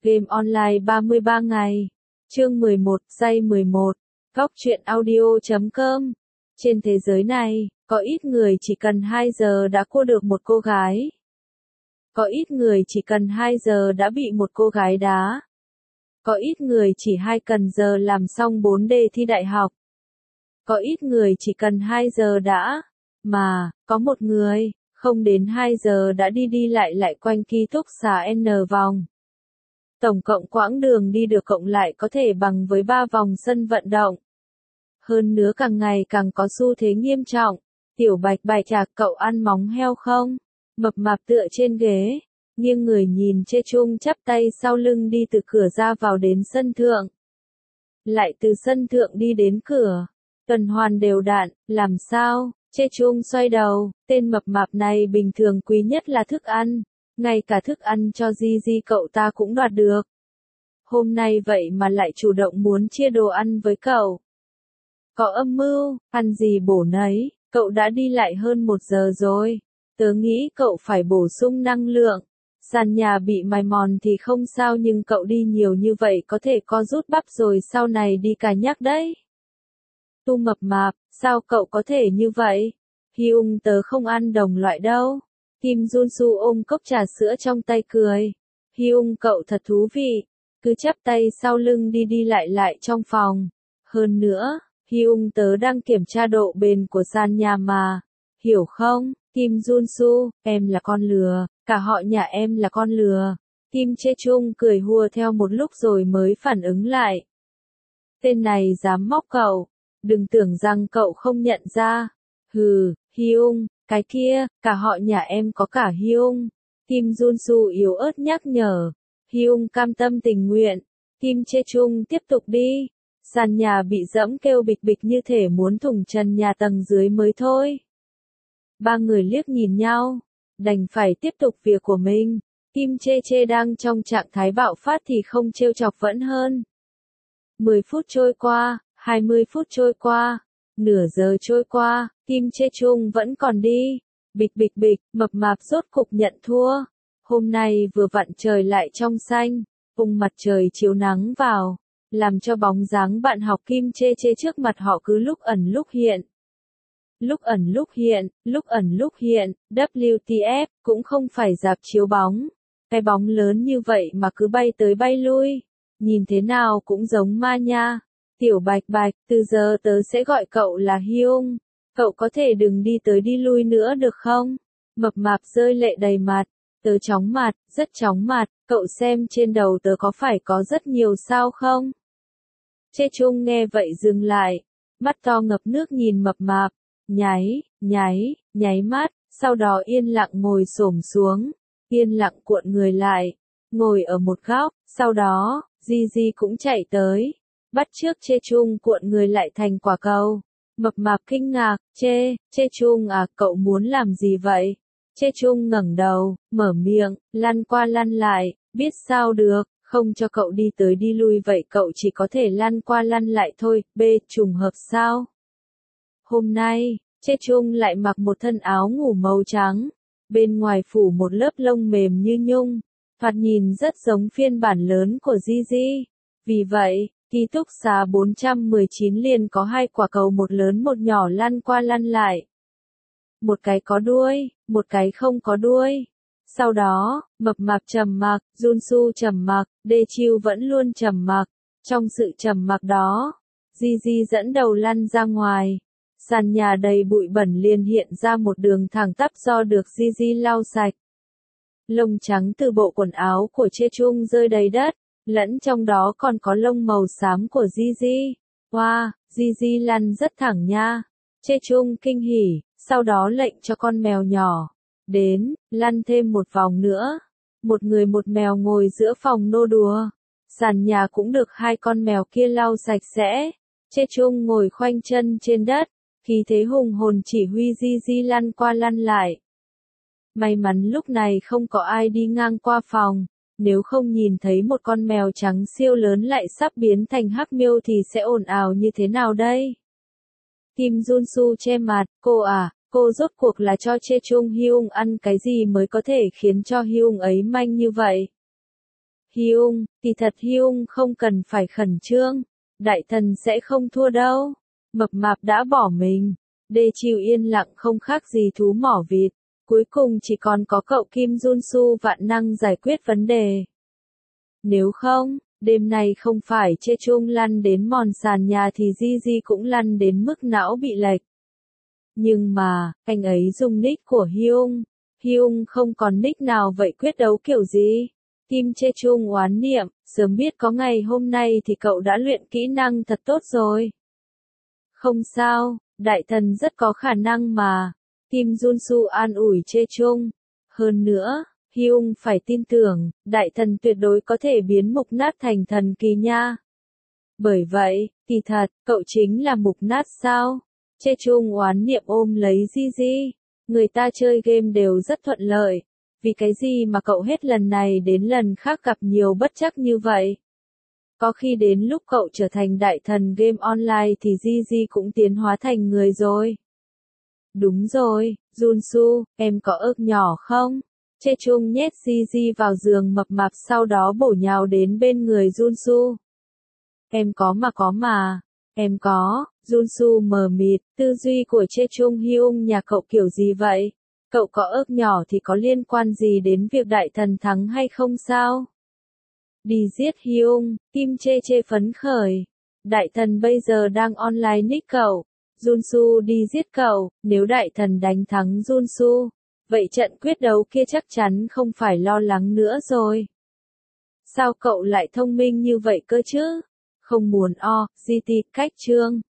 Game online 33 ngày. Chương 11, giây 11. Góc truyện audio.com. Trên thế giới này, có ít người chỉ cần 2 giờ đã cua được một cô gái. Có ít người chỉ cần 2 giờ đã bị một cô gái đá. Có ít người chỉ 2 cần giờ làm xong 4 đề thi đại học. Có ít người chỉ cần 2 giờ đã. Mà, có một người, không đến 2 giờ đã đi lại quanh ký túc xá N vòng. Tổng cộng quãng đường đi được cộng lại có thể bằng với 3 vòng sân vận động. Hơn nữa càng ngày càng có xu thế nghiêm trọng. Tiểu Bạch Bạch cậu ăn móng heo không? Mập mạp tựa trên ghế, nghiêng người nhìn Chê Chung chắp tay sau lưng đi từ cửa ra vào đến sân thượng. Lại từ sân thượng đi đến cửa. Tuần hoàn đều đặn, làm sao? Chê Chung xoay đầu, tên mập mạp này bình thường quý nhất là thức ăn. Ngay cả thức ăn cho Di cậu ta cũng đoạt được. Hôm nay vậy mà lại chủ động muốn chia đồ ăn với cậu. Có âm mưu, ăn gì bổ nấy, cậu đã đi lại hơn 1 giờ rồi. Tớ nghĩ cậu phải bổ sung năng lượng. Sàn nhà bị mài mòn thì không sao nhưng cậu đi nhiều như vậy có thể co rút bắp rồi sau này đi cà nhắc đấy. Tu mập mạp, sao cậu có thể như vậy? Hyung tớ không ăn đồng loại đâu. Kim Junsu ôm cốc trà sữa trong tay cười. Hyung cậu thật thú vị. Cứ chắp tay sau lưng đi lại trong phòng. Hơn nữa, Hyung tớ đang kiểm tra độ bền của sàn nhà mà. Hiểu không? Kim Junsu, em là con lừa. Cả họ nhà em là con lừa. Kim Chê Chung cười hùa theo một lúc rồi mới phản ứng lại. Tên này dám móc cậu. Đừng tưởng rằng cậu không nhận ra. Hừ, Hyung, cái kia, cả họ nhà em có cả Hyung. Kim Junsu yếu ớt nhắc nhở. Hyung cam tâm tình nguyện. Kim Chê Chung tiếp tục đi. Sàn nhà bị dẫm kêu bịch bịch như thể muốn thủng trần nhà tầng dưới mới thôi. 3 người liếc nhìn nhau. Đành phải tiếp tục việc của mình. Kim Chê đang trong trạng thái bạo phát thì không trêu chọc vẫn hơn. 10 phút trôi qua, 20 phút trôi qua, nửa giờ trôi qua, Kim Chê Chung vẫn còn đi. Bịch bịch, mập mạp rốt cục nhận thua. Hôm nay vừa vặn trời lại trong xanh, vùng mặt trời chiếu nắng vào, làm cho bóng dáng bạn học Kim Chê trước mặt họ cứ lúc ẩn lúc hiện. Lúc ẩn lúc hiện, lúc ẩn lúc hiện, WTF, cũng không phải rạp chiếu bóng. Cái bóng lớn như vậy mà cứ bay tới bay lui. Nhìn thế nào cũng giống ma nha. Tiểu Bạch Bạch, từ giờ tớ sẽ gọi cậu là Hyung. Cậu có thể đừng đi tới đi lui nữa được không? Mập mạp rơi lệ đầy mặt. Tớ chóng mặt, rất chóng mặt, cậu xem trên đầu tớ có phải có rất nhiều sao không? Chê Chung nghe vậy dừng lại. Mắt to ngập nước nhìn mập mạp. Nháy mắt, sau đó yên lặng ngồi xổm xuống, yên lặng cuộn người lại, ngồi ở một góc, sau đó, Di cũng chạy tới, bắt chước Chê Chung cuộn người lại thành quả cầu. Mập mạp kinh ngạc, Chê Chung à, cậu muốn làm gì vậy? Chê Chung ngẩng đầu, mở miệng, lăn qua lăn lại, biết sao được, không cho cậu đi tới đi lui vậy cậu chỉ có thể lăn qua lăn lại thôi, trùng hợp sao? Hôm nay, Chê Chung lại mặc một thân áo ngủ màu trắng, bên ngoài phủ một lớp lông mềm như nhung, thoạt nhìn rất giống phiên bản lớn của Di. Vì vậy, ký túc xá 419 liền có 2 quả cầu một lớn một nhỏ lăn qua lăn lại. Một cái có đuôi, một cái không có đuôi. Sau đó, mập mạp trầm mặc, Junsu trầm mặc, Chiêu vẫn luôn trầm mặc. Trong sự trầm mặc đó, Di dẫn đầu lăn ra ngoài. Sàn nhà đầy bụi bẩn liền hiện ra một đường thẳng tắp do được Di lau sạch. Lông trắng từ bộ quần áo của Chê Chung rơi đầy đất, lẫn trong đó còn có lông màu xám của Di. Wow, Di lăn rất thẳng nha. Chê Chung kinh hỉ, sau đó lệnh cho con mèo nhỏ. Đến, lăn thêm một vòng nữa. Một người một mèo ngồi giữa phòng nô đùa. Sàn nhà cũng được 2 con mèo kia lau sạch sẽ. Chê Chung ngồi khoanh chân trên đất. Khí thế hùng hồn chỉ huy Di lăn qua lăn lại. May mắn lúc này không có ai đi ngang qua phòng, nếu không nhìn thấy một con mèo trắng siêu lớn lại sắp biến thành hắc miêu thì sẽ ồn ào như thế nào đây? Kim Junsu che mặt, cô rốt cuộc là cho Chê Chung Hyung ăn cái gì mới có thể khiến cho Hyung ấy manh như vậy? Hyung, kỳ thật Hyung không cần phải khẩn trương. Đại thần sẽ không thua đâu. Mập mạp đã bỏ mình. Đê Chiêu yên lặng không khác gì thú mỏ vịt. Cuối cùng chỉ còn có cậu Kim Junsu vạn năng giải quyết vấn đề. Nếu không, đêm nay không phải Chê Chung lăn đến mòn sàn nhà thì Gigi cũng lăn đến mức não bị lệch. Nhưng mà, anh ấy dùng nick của Hyung. Hyung không còn nick nào vậy quyết đấu kiểu gì? Kim Chê Chung oán niệm, sớm biết có ngày hôm nay thì cậu đã luyện kỹ năng thật tốt rồi. Không sao, đại thần rất có khả năng mà. Kim Junsu an ủi Chê Chung. Hơn nữa, Hyung phải tin tưởng, đại thần tuyệt đối có thể biến mục nát thành thần kỳ nha. Bởi vậy, kỳ thật, cậu chính là mục nát sao? Chê Chung oán niệm ôm lấy Gigi. Người ta chơi game đều rất thuận lợi. Vì cái gì mà cậu hết lần này đến lần khác gặp nhiều bất trắc như vậy? Có khi đến lúc cậu trở thành đại thần game online thì Gigi cũng tiến hóa thành người rồi. Đúng rồi, Junsu, em có ước nhỏ không? Chê Chung nhét Gigi vào giường mập mạp sau đó bổ nhào đến bên người Junsu. Em có mà. Em có, Junsu mờ mịt, tư duy của Chê Chung Hyung nhà cậu kiểu gì vậy? Cậu có ước nhỏ thì có liên quan gì đến việc đại thần thắng hay không sao? Đi giết Hyung, Kim Chê Chê phấn khởi. Đại thần bây giờ đang online nick cậu. Junsu đi giết cậu, nếu đại thần đánh thắng Junsu, vậy trận quyết đấu kia chắc chắn không phải lo lắng nữa rồi. Sao cậu lại thông minh như vậy cơ chứ? Không muốn GT cách chương.